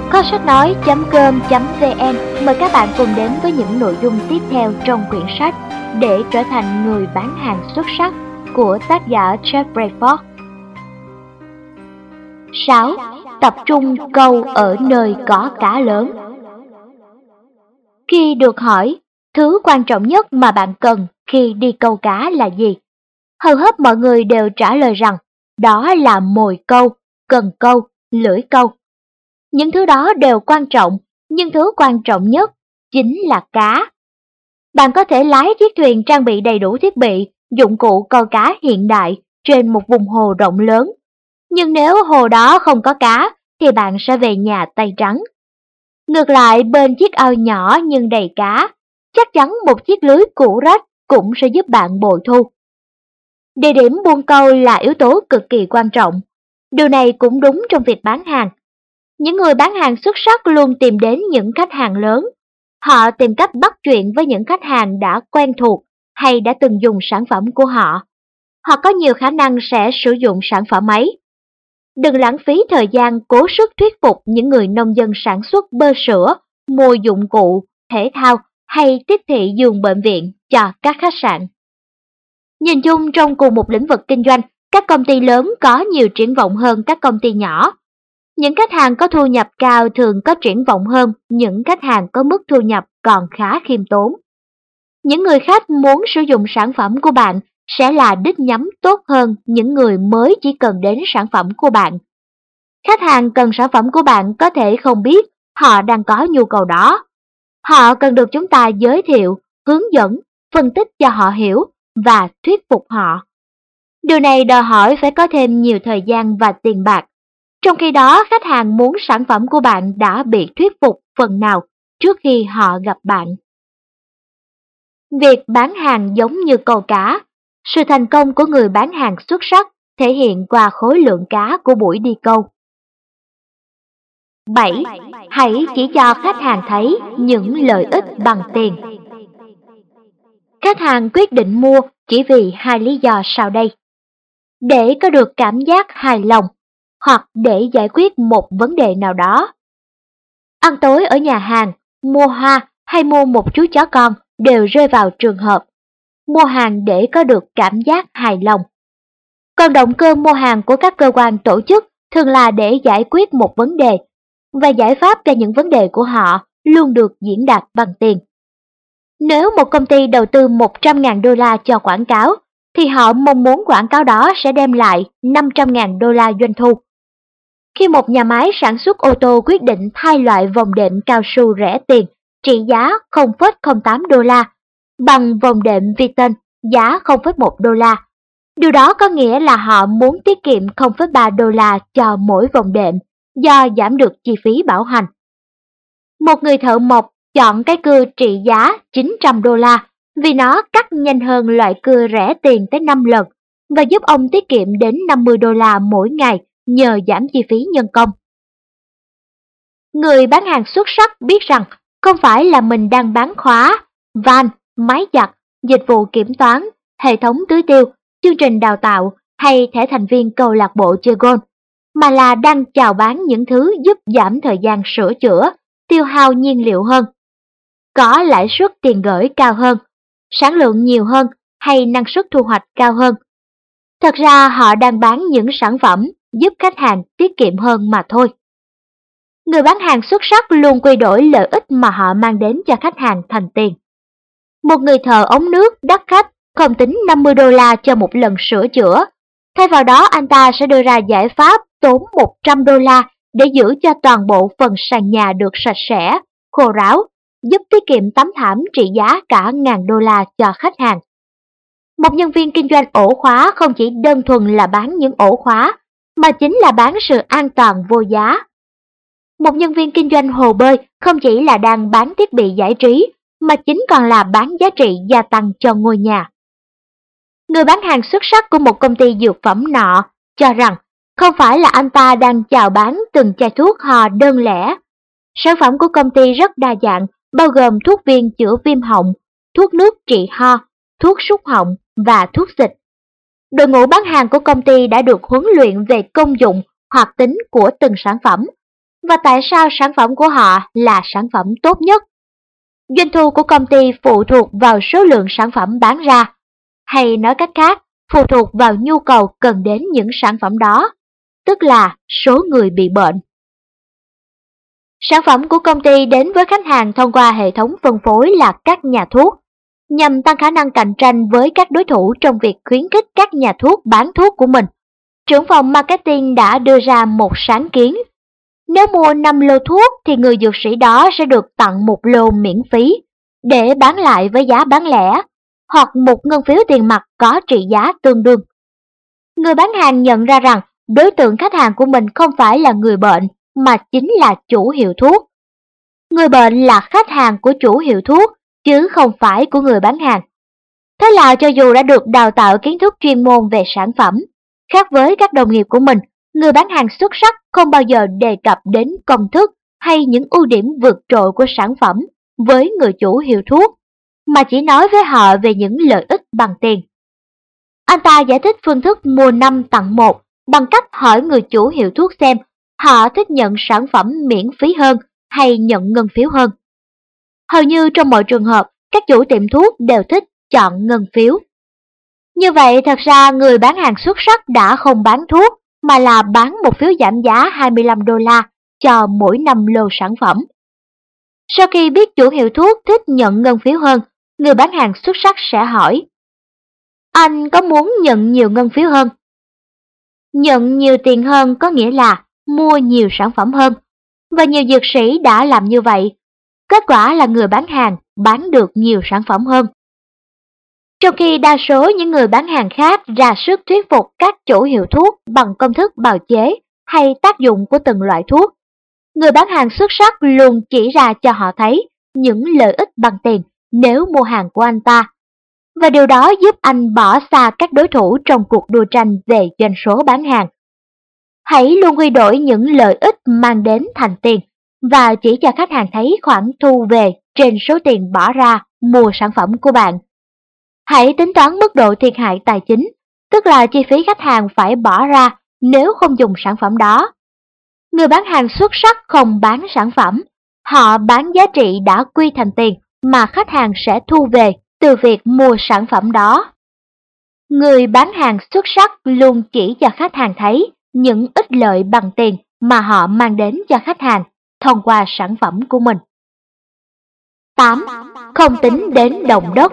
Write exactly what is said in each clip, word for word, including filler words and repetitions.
kho sách nói chấm com chấm vn mời các bạn cùng đến với những nội dung tiếp theo trong quyển sách Để trở thành người bán hàng xuất sắc của tác giả Jeff Bradford. sáu. Tập trung câu ở nơi có cá lớn. Khi được hỏi, thứ quan trọng nhất mà bạn cần khi đi câu cá là gì? Hầu hết mọi người đều trả lời rằng đó là mồi câu, cần câu, lưỡi câu. Những thứ đó đều quan trọng, nhưng thứ quan trọng nhất chính là cá. Bạn có thể lái chiếc thuyền trang bị đầy đủ thiết bị, dụng cụ câu cá hiện đại trên một vùng hồ rộng lớn. Nhưng nếu hồ đó không có cá, thì bạn sẽ về nhà tay trắng. Ngược lại, bên chiếc ao nhỏ nhưng đầy cá, chắc chắn một chiếc lưới cũ rách cũng sẽ giúp bạn bội thu. Địa điểm buôn câu là yếu tố cực kỳ quan trọng. Điều này cũng đúng trong việc bán hàng. Những người bán hàng xuất sắc luôn tìm đến những khách hàng lớn. Họ tìm cách bắt chuyện với những khách hàng đã quen thuộc hay đã từng dùng sản phẩm của họ. Họ có nhiều khả năng sẽ sử dụng sản phẩm ấy. Đừng lãng phí thời gian cố sức thuyết phục những người nông dân sản xuất bơ sữa, mua dụng cụ, thể thao hay tiếp thị giường bệnh viện cho các khách sạn. Nhìn chung trong cùng một lĩnh vực kinh doanh, các công ty lớn có nhiều triển vọng hơn các công ty nhỏ. Những khách hàng có thu nhập cao thường có triển vọng hơn những khách hàng có mức thu nhập còn khá khiêm tốn. Những người khách muốn sử dụng sản phẩm của bạn sẽ là đích nhắm tốt hơn những người mới chỉ cần đến sản phẩm của bạn. Khách hàng cần sản phẩm của bạn có thể không biết họ đang có nhu cầu đó. Họ cần được chúng ta giới thiệu, hướng dẫn, phân tích cho họ hiểu và thuyết phục họ. Điều này đòi hỏi phải có thêm nhiều thời gian và tiền bạc. Trong khi đó, khách hàng muốn sản phẩm của bạn đã bị thuyết phục phần nào trước khi họ gặp bạn. Việc bán hàng giống như câu cá. Sự thành công của người bán hàng xuất sắc thể hiện qua khối lượng cá của buổi đi câu. bảy. Hãy chỉ cho khách hàng thấy những lợi ích bằng tiền. Khách hàng quyết định mua chỉ vì hai lý do sau đây. Để có được cảm giác hài lòng, hoặc để giải quyết một vấn đề nào đó. Ăn tối ở nhà hàng, mua hoa hay mua một chú chó con đều rơi vào trường hợp mua hàng để có được cảm giác hài lòng. Còn động cơ mua hàng của các cơ quan tổ chức thường là để giải quyết một vấn đề, và giải pháp cho những vấn đề của họ luôn được diễn đạt bằng tiền. Nếu một công ty đầu tư một trăm nghìn đô la cho quảng cáo, thì họ mong muốn quảng cáo đó sẽ đem lại năm trăm nghìn đô la doanh thu. Khi một nhà máy sản xuất ô tô quyết định thay loại vòng đệm cao su rẻ tiền trị giá không phẩy không tám đô la bằng vòng đệm Viton giá không phẩy một đô la, điều đó có nghĩa là họ muốn tiết kiệm không phẩy ba đô la cho mỗi vòng đệm do giảm được chi phí bảo hành. Một người thợ mộc chọn cái cưa trị giá chín trăm đô la vì nó cắt nhanh hơn loại cưa rẻ tiền tới năm lần và giúp ông tiết kiệm đến năm mươi đô la mỗi ngày nhờ giảm chi phí nhân công. Người bán hàng xuất sắc biết rằng không phải là mình đang bán khóa, van, máy giặt, dịch vụ kiểm toán, hệ thống tưới tiêu, chương trình đào tạo hay thẻ thành viên câu lạc bộ chơi golf, mà là đang chào bán những thứ giúp giảm thời gian sửa chữa, tiêu hao nhiên liệu hơn, có lãi suất tiền gửi cao hơn, sản lượng nhiều hơn hay năng suất thu hoạch cao hơn. Thật ra họ đang bán những sản phẩm giúp khách hàng tiết kiệm hơn mà thôi. Người bán hàng xuất sắc luôn quy đổi lợi ích mà họ mang đến cho khách hàng thành tiền. Một người thợ ống nước đắt khách không tính năm mươi đô la cho một lần sửa chữa. Thay vào đó anh ta sẽ đưa ra giải pháp tốn một trăm đô la để giữ cho toàn bộ phần sàn nhà được sạch sẽ, khô ráo, giúp tiết kiệm tấm thảm trị giá cả ngàn đô la cho khách hàng. Một nhân viên kinh doanh ổ khóa không chỉ đơn thuần là bán những ổ khóa, mà chính là bán sự an toàn vô giá. Một nhân viên kinh doanh hồ bơi không chỉ là đang bán thiết bị giải trí, mà chính còn là bán giá trị gia tăng cho ngôi nhà. Người bán hàng xuất sắc của một công ty dược phẩm nọ cho rằng không phải là anh ta đang chào bán từng chai thuốc ho đơn lẻ. Sản phẩm của công ty rất đa dạng, bao gồm thuốc viên chữa viêm họng, thuốc nước trị ho, thuốc súc họng và thuốc xịt. Đội ngũ bán hàng của công ty đã được huấn luyện về công dụng, hoạt tính của từng sản phẩm. và tại sao sản phẩm của họ là sản phẩm tốt nhất. Doanh thu của công ty phụ thuộc vào số lượng sản phẩm bán ra, hay nói cách khác, phụ thuộc vào nhu cầu cần đến những sản phẩm đó, tức là số người bị bệnh. Sản phẩm của công ty đến với khách hàng thông qua hệ thống phân phối là các nhà thuốc, nhằm tăng khả năng cạnh tranh với các đối thủ trong việc khuyến khích các nhà thuốc bán thuốc của mình. Trưởng phòng marketing đã đưa ra một sáng kiến. Nếu mua năm lô thuốc thì người dược sĩ đó sẽ được tặng một lô miễn phí để bán lại với giá bán lẻ, hoặc một ngân phiếu tiền mặt có trị giá tương đương. Người bán hàng nhận ra rằng đối tượng khách hàng của mình không phải là người bệnh mà chính là chủ hiệu thuốc. Người bệnh là khách hàng của chủ hiệu thuốc chứ không phải của người bán hàng. Thế là cho dù đã được đào tạo kiến thức chuyên môn về sản phẩm, khác với các đồng nghiệp của mình, người bán hàng xuất sắc không bao giờ đề cập đến công thức hay những ưu điểm vượt trội của sản phẩm với người chủ hiệu thuốc, mà chỉ nói với họ về những lợi ích bằng tiền. Anh ta giải thích phương thức mua năm tặng một bằng cách hỏi người chủ hiệu thuốc xem họ thích nhận sản phẩm miễn phí hơn hay nhận ngân phiếu hơn. Hầu như trong mọi trường hợp, các chủ tiệm thuốc đều thích chọn ngân phiếu. Như vậy thật ra người bán hàng xuất sắc đã không bán thuốc mà là bán một phiếu giảm giá hai mươi lăm đô la cho mỗi năm lô sản phẩm. Sau khi biết chủ hiệu thuốc thích nhận ngân phiếu hơn, người bán hàng xuất sắc sẽ hỏi: anh có muốn nhận nhiều ngân phiếu hơn? Nhận nhiều tiền hơn có nghĩa là mua nhiều sản phẩm hơn, và nhiều dược sĩ đã làm như vậy. Kết quả là người bán hàng bán được nhiều sản phẩm hơn. Trong khi đa số những người bán hàng khác ra sức thuyết phục các chủ hiệu thuốc bằng công thức bào chế hay tác dụng của từng loại thuốc, người bán hàng xuất sắc luôn chỉ ra cho họ thấy những lợi ích bằng tiền nếu mua hàng của anh ta. Và điều đó giúp anh bỏ xa các đối thủ trong cuộc đua tranh về doanh số bán hàng. Hãy luôn quy đổi những lợi ích mang đến thành tiền và chỉ cho khách hàng thấy khoản thu về trên số tiền bỏ ra mua sản phẩm của bạn. Hãy tính toán mức độ thiệt hại tài chính, tức là chi phí khách hàng phải bỏ ra nếu không dùng sản phẩm đó. Người bán hàng xuất sắc không bán sản phẩm, họ bán giá trị đã quy thành tiền mà khách hàng sẽ thu về từ việc mua sản phẩm đó. Người bán hàng xuất sắc luôn chỉ cho khách hàng thấy những ích lợi bằng tiền mà họ mang đến cho khách hàng thông qua sản phẩm của mình. tám. Không tính đến đồng đất.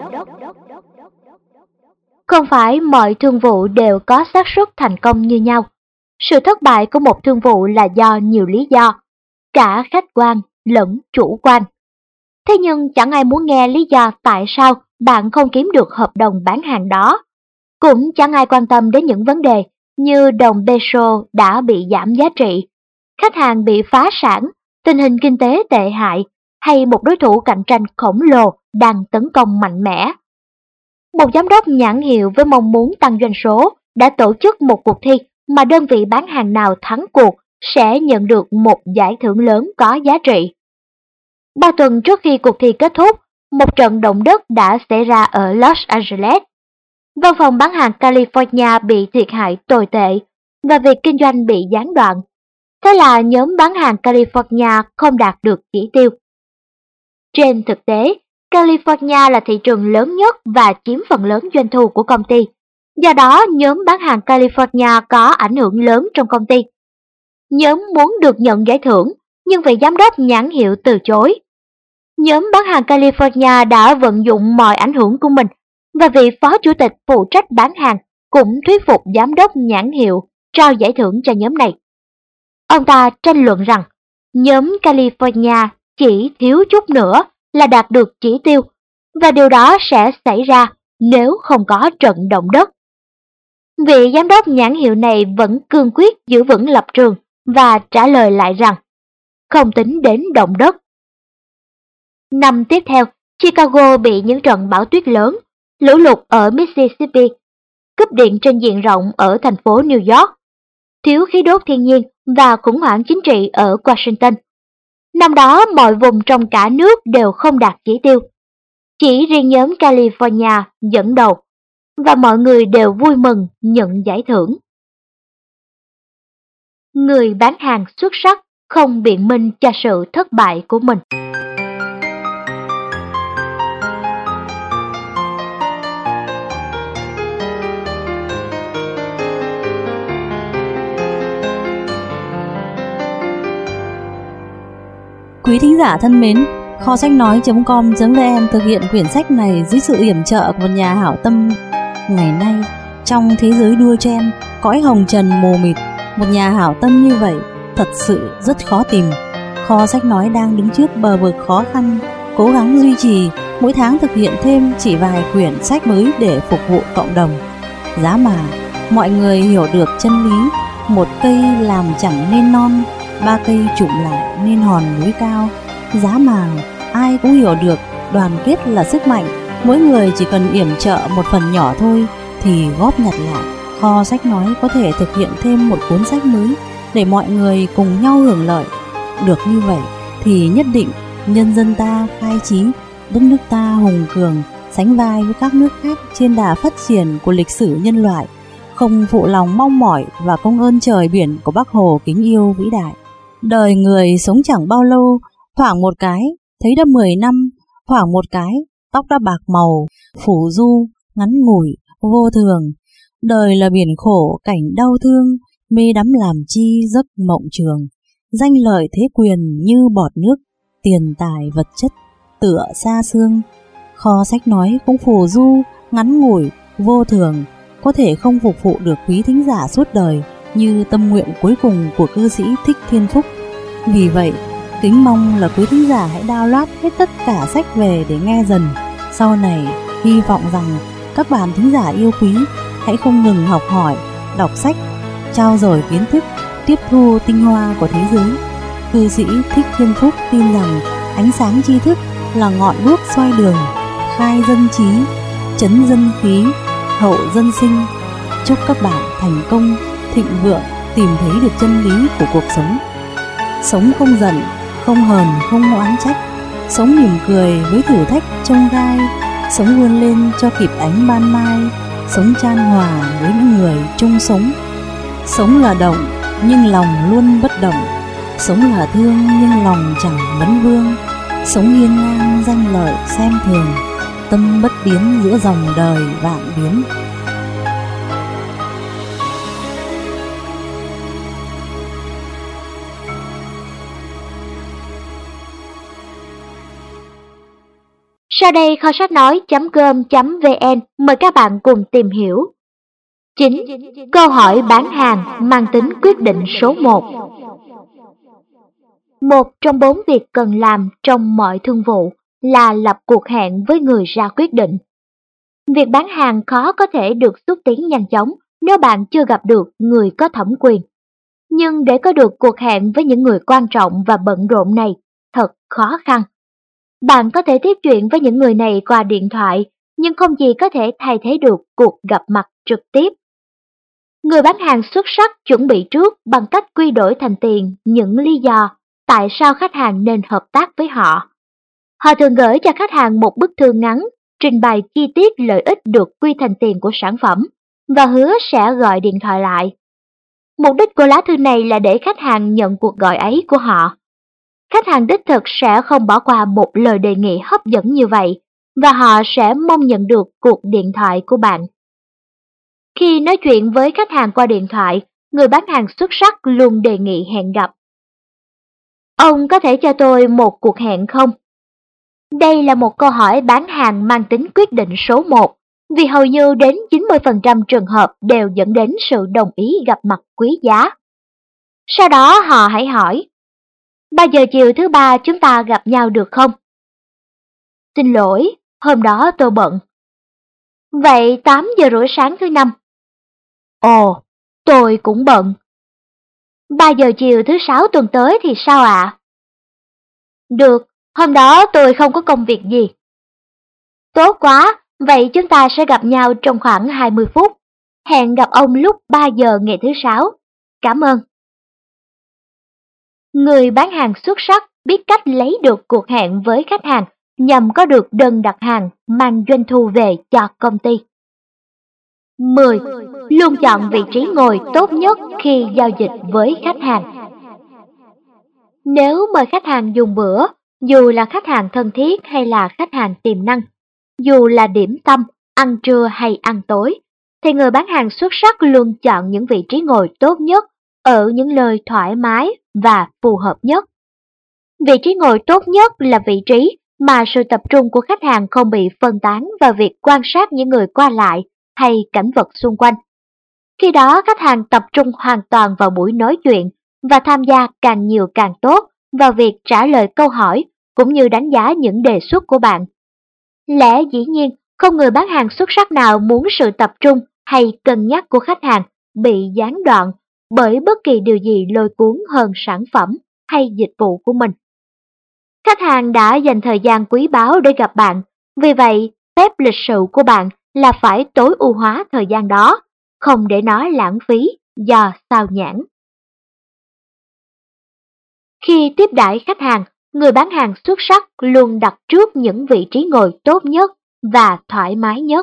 Không phải mọi thương vụ đều có xác suất thành công như nhau. Sự thất bại của một thương vụ là do nhiều lý do, cả khách quan lẫn chủ quan. Thế nhưng chẳng ai muốn nghe lý do tại sao bạn không kiếm được hợp đồng bán hàng đó. Cũng chẳng ai quan tâm đến những vấn đề như đồng peso đã bị giảm giá trị, khách hàng bị phá sản, tình hình kinh tế tệ hại hay một đối thủ cạnh tranh khổng lồ đang tấn công mạnh mẽ. Một giám đốc nhãn hiệu với mong muốn tăng doanh số đã tổ chức một cuộc thi mà đơn vị bán hàng nào thắng cuộc sẽ nhận được một giải thưởng lớn có giá trị. Ba tuần trước khi cuộc thi kết thúc, một trận động đất đã xảy ra ở Los Angeles. Văn phòng bán hàng California bị thiệt hại tồi tệ và việc kinh doanh bị gián đoạn. Thế là nhóm bán hàng California không đạt được chỉ tiêu. Trên thực tế, California là thị trường lớn nhất và chiếm phần lớn doanh thu của công ty. Do đó, nhóm bán hàng California có ảnh hưởng lớn trong công ty. Nhóm muốn được nhận giải thưởng, nhưng vị giám đốc nhãn hiệu từ chối. Nhóm bán hàng California đã vận dụng mọi ảnh hưởng của mình, và vị phó chủ tịch phụ trách bán hàng cũng thuyết phục giám đốc nhãn hiệu trao giải thưởng cho nhóm này. Ông ta tranh luận rằng nhóm California chỉ thiếu chút nữa là đạt được chỉ tiêu, và điều đó sẽ xảy ra nếu không có trận động đất. Vị giám đốc nhãn hiệu này vẫn cương quyết giữ vững lập trường và trả lời lại rằng không tính đến động đất. Năm tiếp theo, Chicago bị những trận bão tuyết lớn, lũ lụt ở Mississippi, cúp điện trên diện rộng ở thành phố New York, thiếu khí đốt thiên nhiên và khủng hoảng chính trị ở Washington. Năm đó mọi vùng trong cả nước đều không đạt chỉ tiêu. Chỉ riêng nhóm California dẫn đầu, và mọi người đều vui mừng nhận giải thưởng. Người bán hàng xuất sắc không biện minh cho sự thất bại của mình. Quý thính giả thân mến, kho sách nói chấm com chấm vn thực hiện quyển sách này dưới sự yểm trợ của một nhà hảo tâm. Ngày nay, trong thế giới đua chen, cõi hồng trần mù mịt, một nhà hảo tâm như vậy thật sự rất khó tìm. Kho sách nói đang đứng trước bờ vực khó khăn, cố gắng duy trì, mỗi tháng thực hiện thêm chỉ vài quyển sách mới để phục vụ cộng đồng. Giá mà mọi người hiểu được chân lý, một cây làm chẳng nên non, ba cây chụm lại nên hòn núi cao. Giá mà ai cũng hiểu được đoàn kết là sức mạnh, mỗi người chỉ cần yểm trợ một phần nhỏ thôi thì góp nhặt lại, kho sách nói có thể thực hiện thêm một cuốn sách mới để mọi người cùng nhau hưởng lợi. Được như vậy thì nhất định nhân dân ta khai trí, đất nước ta hùng cường, sánh vai với các nước khác trên đà phát triển của lịch sử nhân loại, không phụ lòng mong mỏi và công ơn trời biển của Bác Hồ kính yêu vĩ đại. Đời người sống chẳng bao lâu, thoảng một cái thấy đã mười năm, thoảng một cái tóc đã bạc màu, phủ du, ngắn ngủi, vô thường. Đời là biển khổ cảnh đau thương, mê đắm làm chi giấc mộng trường. Danh lợi thế quyền như bọt nước, tiền tài vật chất tựa xa xương. Kho sách nói cũng phù du, ngắn ngủi, vô thường, có thể không phục vụ được quý thính giả suốt đời như tâm nguyện cuối cùng của cư sĩ Thích Thiên Phúc. Vì vậy, kính mong là quý thính giả hãy download hết tất cả sách về để nghe dần. Sau này, hy vọng rằng các bạn thính giả yêu quý hãy không ngừng học hỏi, đọc sách, trao dồi kiến thức, tiếp thu tinh hoa của thế giới. Cư sĩ Thích Thiên Phúc tin rằng ánh sáng tri thức là ngọn đuốc soi đường, khai dân trí, trấn dân khí, hậu dân sinh. Chúc các bạn thành công, thịnh vượng, tìm thấy được chân lý của cuộc sống. Sống không giận, không hờn, không oán trách, sống mỉm cười với thử thách chông gai, sống vươn lên cho kịp ánh ban mai, sống chan hòa với những người chung sống. Sống là động nhưng lòng luôn bất động, sống là thương nhưng lòng chẳng vấn vương, sống hiên ngang danh lợi xem thường, tâm bất biến giữa dòng đời vạn biến. Sau đây kho sách nói chấm com chấm vn mời các bạn cùng tìm hiểu. chín. Câu hỏi bán hàng mang tính quyết định số một. Một trong bốn việc cần làm trong mọi thương vụ là lập cuộc hẹn với người ra quyết định. Việc bán hàng khó có thể được xúc tiến nhanh chóng nếu bạn chưa gặp được người có thẩm quyền. Nhưng để có được cuộc hẹn với những người quan trọng và bận rộn này thật khó khăn. Bạn có thể tiếp chuyện với những người này qua điện thoại, nhưng không gì có thể thay thế được cuộc gặp mặt trực tiếp. Người bán hàng xuất sắc chuẩn bị trước bằng cách quy đổi thành tiền những lý do tại sao khách hàng nên hợp tác với họ. Họ thường gửi cho khách hàng một bức thư ngắn, trình bày chi tiết lợi ích được quy thành tiền của sản phẩm và hứa sẽ gọi điện thoại lại. Mục đích của lá thư này là để khách hàng nhận cuộc gọi ấy của họ. Khách hàng đích thực sẽ không bỏ qua một lời đề nghị hấp dẫn như vậy và họ sẽ mong nhận được cuộc điện thoại của bạn. Khi nói chuyện với khách hàng qua điện thoại, người bán hàng xuất sắc luôn đề nghị hẹn gặp. Ông có thể cho tôi một cuộc hẹn không? Đây là một câu hỏi bán hàng mang tính quyết định số một, vì hầu như đến chín mươi phần trăm trường hợp đều dẫn đến sự đồng ý gặp mặt quý giá. Sau đó họ hãy hỏi, bao giờ chiều thứ ba chúng ta gặp nhau được không? Xin lỗi, hôm đó tôi bận. Vậy tám giờ rưỡi sáng thứ năm? Ồ, tôi cũng bận. ba giờ chiều thứ sáu tuần tới thì sao ạ? Được, hôm đó tôi không có công việc gì. Tốt quá, vậy chúng ta sẽ gặp nhau trong khoảng hai mươi phút. Hẹn gặp ông lúc ba giờ ngày thứ sáu. Cảm ơn. Người bán hàng xuất sắc biết cách lấy được cuộc hẹn với khách hàng nhằm có được đơn đặt hàng mang doanh thu về cho công ty. mười. Luôn chọn vị trí ngồi tốt nhất khi giao dịch với khách hàng. Nếu mời khách hàng dùng bữa, dù là khách hàng thân thiết hay là khách hàng tiềm năng, dù là điểm tâm, ăn trưa hay ăn tối, thì người bán hàng xuất sắc luôn chọn những vị trí ngồi tốt nhất ở những nơi thoải mái và phù hợp nhất. Vị trí ngồi tốt nhất là vị trí mà sự tập trung của khách hàng không bị phân tán vào việc quan sát những người qua lại hay cảnh vật xung quanh. Khi đó khách hàng tập trung hoàn toàn vào buổi nói chuyện và tham gia càng nhiều càng tốt vào việc trả lời câu hỏi cũng như đánh giá những đề xuất của bạn. Lẽ dĩ nhiên, không người bán hàng xuất sắc nào muốn sự tập trung hay cân nhắc của khách hàng bị gián đoạn bởi bất kỳ điều gì lôi cuốn hơn sản phẩm hay dịch vụ của mình. Khách hàng đã dành thời gian quý báu để gặp bạn, vì vậy phép lịch sự của bạn là phải tối ưu hóa thời gian đó, không để nó lãng phí do sao nhãng. Khi tiếp đãi khách hàng, người bán hàng xuất sắc luôn đặt trước những vị trí ngồi tốt nhất và thoải mái nhất.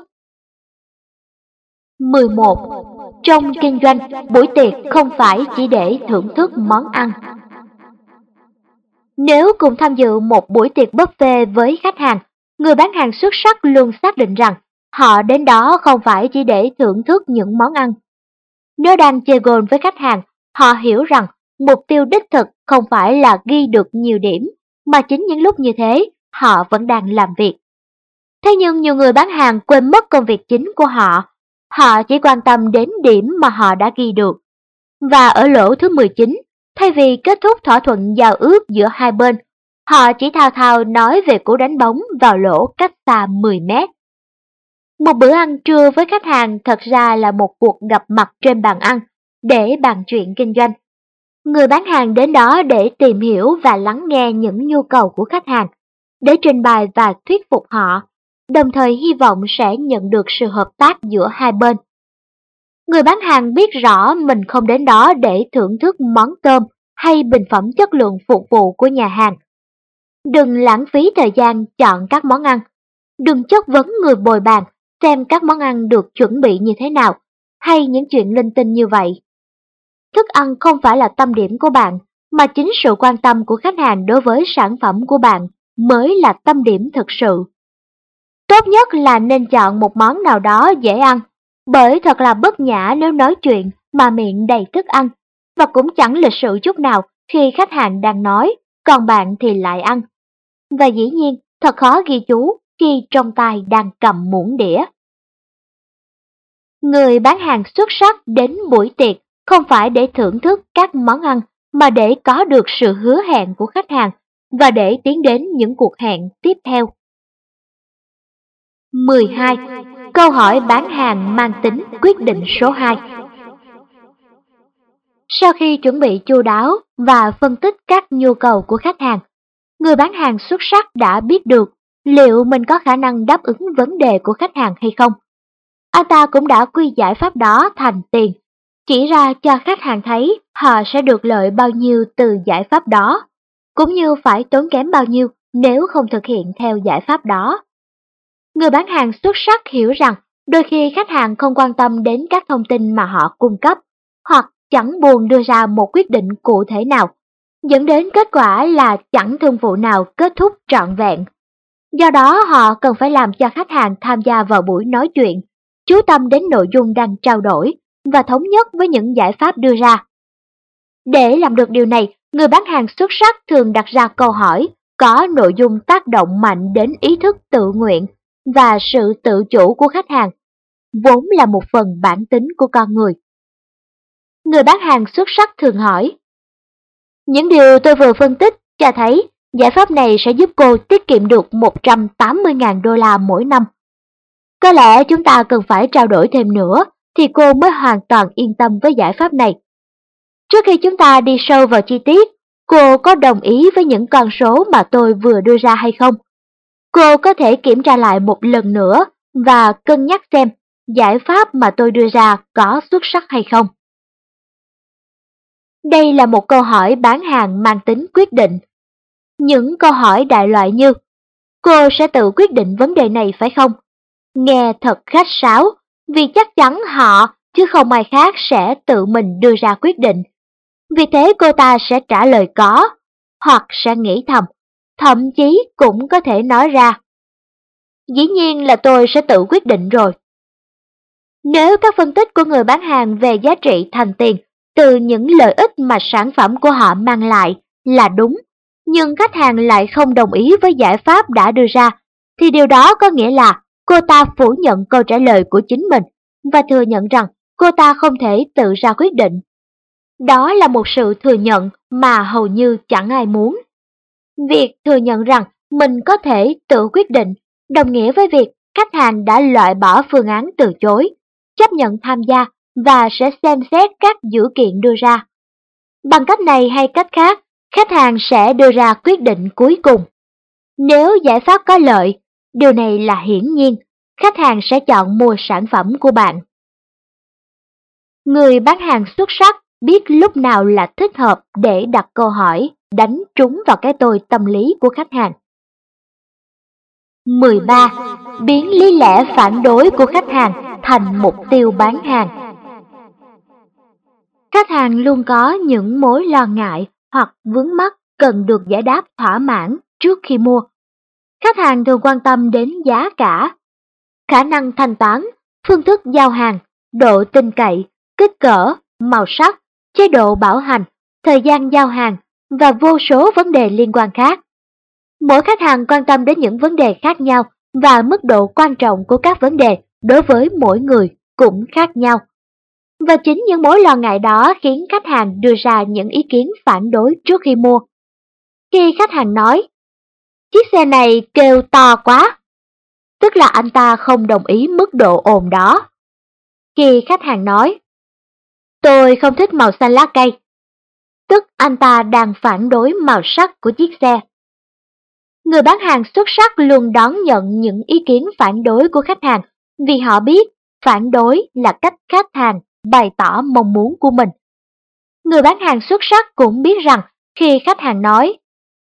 mười một. Trong kinh doanh, buổi tiệc không phải chỉ để thưởng thức món ăn. Nếu cùng tham dự một buổi tiệc buffet với khách hàng, người bán hàng xuất sắc luôn xác định rằng họ đến đó không phải chỉ để thưởng thức những món ăn. Nếu đang chơi golf với khách hàng, họ hiểu rằng mục tiêu đích thực không phải là ghi được nhiều điểm, mà chính những lúc như thế, họ vẫn đang làm việc. Thế nhưng nhiều người bán hàng quên mất công việc chính của họ, họ chỉ quan tâm đến điểm mà họ đã ghi được. Và ở lỗ thứ mười chín, thay vì kết thúc thỏa thuận giao ước giữa hai bên, họ chỉ thao thao nói về cú đánh bóng vào lỗ cách xa mười mét. Một bữa ăn trưa với khách hàng thật ra là một cuộc gặp mặt trên bàn ăn để bàn chuyện kinh doanh. Người bán hàng đến đó để tìm hiểu và lắng nghe những nhu cầu của khách hàng, để trình bày và thuyết phục họ, đồng thời hy vọng sẽ nhận được sự hợp tác giữa hai bên. Người bán hàng biết rõ mình không đến đó để thưởng thức món cơm hay bình phẩm chất lượng phục vụ của nhà hàng. Đừng lãng phí thời gian chọn các món ăn. Đừng chất vấn người bồi bàn xem các món ăn được chuẩn bị như thế nào, hay những chuyện linh tinh như vậy. Thức ăn không phải là tâm điểm của bạn, mà chính sự quan tâm của khách hàng đối với sản phẩm của bạn mới là tâm điểm thực sự. Tốt nhất là nên chọn một món nào đó dễ ăn, bởi thật là bất nhã nếu nói chuyện mà miệng đầy thức ăn, và cũng chẳng lịch sự chút nào khi khách hàng đang nói, còn bạn thì lại ăn. Và dĩ nhiên, thật khó ghi chú khi trong tay đang cầm muỗng đĩa. Người bán hàng xuất sắc đến buổi tiệc không phải để thưởng thức các món ăn, mà để có được sự hứa hẹn của khách hàng và để tiến đến những cuộc hẹn tiếp theo. mười hai. Câu hỏi bán hàng mang tính quyết định số hai. Sau khi chuẩn bị chu đáo và phân tích các nhu cầu của khách hàng, người bán hàng xuất sắc đã biết được liệu mình có khả năng đáp ứng vấn đề của khách hàng hay không. Anh ta cũng đã quy giải pháp đó thành tiền, chỉ ra cho khách hàng thấy họ sẽ được lợi bao nhiêu từ giải pháp đó, cũng như phải tốn kém bao nhiêu nếu không thực hiện theo giải pháp đó. Người bán hàng xuất sắc hiểu rằng đôi khi khách hàng không quan tâm đến các thông tin mà họ cung cấp, hoặc chẳng buồn đưa ra một quyết định cụ thể nào, dẫn đến kết quả là chẳng thương vụ nào kết thúc trọn vẹn. Do đó họ cần phải làm cho khách hàng tham gia vào buổi nói chuyện, chú tâm đến nội dung đang trao đổi và thống nhất với những giải pháp đưa ra. Để làm được điều này, người bán hàng xuất sắc thường đặt ra câu hỏi có nội dung tác động mạnh đến ý thức tự nguyện và sự tự chủ của khách hàng, vốn là một phần bản tính của con người. Người bán hàng xuất sắc thường hỏi: những điều tôi vừa phân tích cho thấy giải pháp này sẽ giúp cô tiết kiệm được một trăm tám mươi nghìn đô la mỗi năm. Có lẽ chúng ta cần phải trao đổi thêm nữa thì cô mới hoàn toàn yên tâm với giải pháp này. Trước khi chúng ta đi sâu vào chi tiết, cô có đồng ý với những con số mà tôi vừa đưa ra hay không? Cô có thể kiểm tra lại một lần nữa và cân nhắc xem giải pháp mà tôi đưa ra có xuất sắc hay không. Đây là một câu hỏi bán hàng mang tính quyết định. Những câu hỏi đại loại như: cô sẽ tự quyết định vấn đề này phải không? Nghe thật khách sáo, vì chắc chắn họ chứ không ai khác sẽ tự mình đưa ra quyết định. Vì thế cô ta sẽ trả lời có, hoặc sẽ nghĩ thầm, thậm chí cũng có thể nói ra. Dĩ nhiên là tôi sẽ tự quyết định rồi. Nếu các phân tích của người bán hàng về giá trị thành tiền từ những lợi ích mà sản phẩm của họ mang lại là đúng, nhưng khách hàng lại không đồng ý với giải pháp đã đưa ra, thì điều đó có nghĩa là cô ta phủ nhận câu trả lời của chính mình và thừa nhận rằng cô ta không thể tự ra quyết định. Đó là một sự thừa nhận mà hầu như chẳng ai muốn. Việc thừa nhận rằng mình có thể tự quyết định đồng nghĩa với việc khách hàng đã loại bỏ phương án từ chối, chấp nhận tham gia và sẽ xem xét các dữ kiện đưa ra. Bằng cách này hay cách khác, khách hàng sẽ đưa ra quyết định cuối cùng. Nếu giải pháp có lợi, điều này là hiển nhiên, khách hàng sẽ chọn mua sản phẩm của bạn. Người bán hàng xuất sắc biết lúc nào là thích hợp để đặt câu hỏi, đánh trúng vào cái tôi tâm lý của khách hàng. mười ba. Biến lý lẽ phản đối của khách hàng thành mục tiêu bán hàng. Khách hàng luôn có những mối lo ngại hoặc vướng mắc cần được giải đáp thỏa mãn trước khi mua. Khách hàng thường quan tâm đến giá cả, khả năng thanh toán, phương thức giao hàng, độ tin cậy, kích cỡ, màu sắc, chế độ bảo hành, thời gian giao hàng và vô số vấn đề liên quan khác. Mỗi khách hàng quan tâm đến những vấn đề khác nhau và mức độ quan trọng của các vấn đề đối với mỗi người cũng khác nhau. Và chính những mối lo ngại đó khiến khách hàng đưa ra những ý kiến phản đối trước khi mua. Khi khách hàng nói, chiếc xe này kêu to quá, tức là anh ta không đồng ý mức độ ồn đó. Khi khách hàng nói, tôi không thích màu xanh lá cây, tức anh ta đang phản đối màu sắc của chiếc xe. Người bán hàng xuất sắc luôn đón nhận những ý kiến phản đối của khách hàng vì họ biết phản đối là cách khách hàng bày tỏ mong muốn của mình. Người bán hàng xuất sắc cũng biết rằng khi khách hàng nói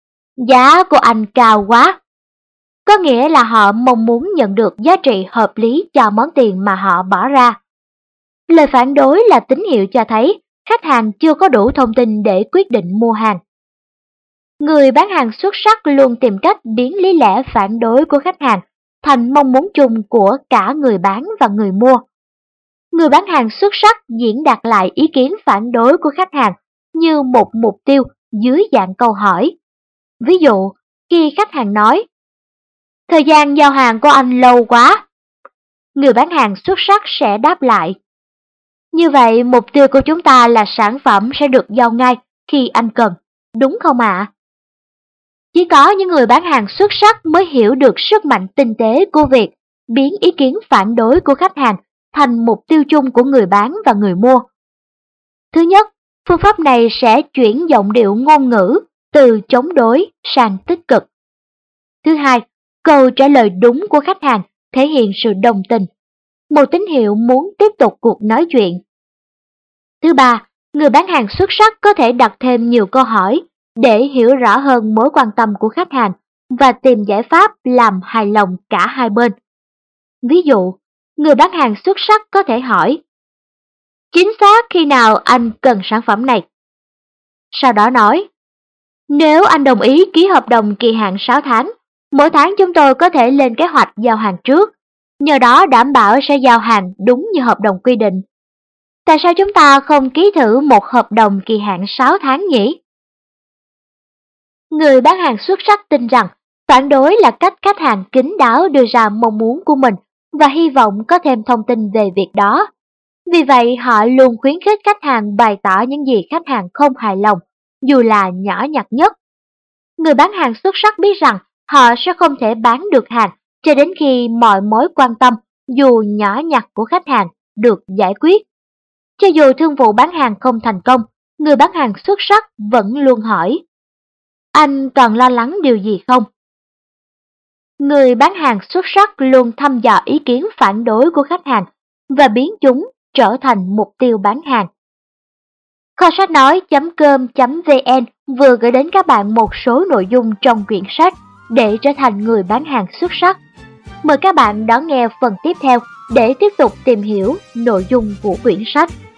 giá của anh cao quá, có nghĩa là họ mong muốn nhận được giá trị hợp lý cho món tiền mà họ bỏ ra. Lời phản đối là tín hiệu cho thấy khách hàng chưa có đủ thông tin để quyết định mua hàng. Người bán hàng xuất sắc luôn tìm cách biến lý lẽ phản đối của khách hàng thành mong muốn chung của cả người bán và người mua. Người bán hàng xuất sắc diễn đạt lại ý kiến phản đối của khách hàng như một mục tiêu dưới dạng câu hỏi. Ví dụ, khi khách hàng nói, thời gian giao hàng của anh lâu quá, người bán hàng xuất sắc sẽ đáp lại, như vậy mục tiêu của chúng ta là sản phẩm sẽ được giao ngay khi anh cần, đúng không ạ? Chỉ có những người bán hàng xuất sắc mới hiểu được sức mạnh tinh tế của việc biến ý kiến phản đối của khách hàng thành mục tiêu chung của người bán và người mua. Thứ nhất, phương pháp này sẽ chuyển giọng điệu ngôn ngữ từ chống đối sang tích cực. Thứ hai, câu trả lời đúng của khách hàng thể hiện sự đồng tình, một tín hiệu muốn tiếp tục cuộc nói chuyện. Thứ ba, người bán hàng xuất sắc có thể đặt thêm nhiều câu hỏi để hiểu rõ hơn mối quan tâm của khách hàng và tìm giải pháp làm hài lòng cả hai bên. Ví dụ, người bán hàng xuất sắc có thể hỏi, chính xác khi nào anh cần sản phẩm này? Sau đó nói, nếu anh đồng ý ký hợp đồng kỳ hạn sáu tháng, mỗi tháng chúng tôi có thể lên kế hoạch giao hàng trước, nhờ đó đảm bảo sẽ giao hàng đúng như hợp đồng quy định. Tại sao chúng ta không ký thử một hợp đồng kỳ hạn sáu tháng nhỉ? Người bán hàng xuất sắc tin rằng phản đối là cách khách hàng kín đáo đưa ra mong muốn của mình và hy vọng có thêm thông tin về việc đó. Vì vậy, họ luôn khuyến khích khách hàng bày tỏ những gì khách hàng không hài lòng, dù là nhỏ nhặt nhất. Người bán hàng xuất sắc biết rằng họ sẽ không thể bán được hàng cho đến khi mọi mối quan tâm, dù nhỏ nhặt của khách hàng, được giải quyết. Cho dù thương vụ bán hàng không thành công, người bán hàng xuất sắc vẫn luôn hỏi, anh còn lo lắng điều gì không? Người bán hàng xuất sắc luôn thăm dò ý kiến phản đối của khách hàng và biến chúng trở thành mục tiêu bán hàng. Kho sách nói chấm com chấm vn vừa gửi đến các bạn một số nội dung trong quyển sách để trở thành người bán hàng xuất sắc. Mời các bạn đón nghe phần tiếp theo để tiếp tục tìm hiểu nội dung của quyển sách.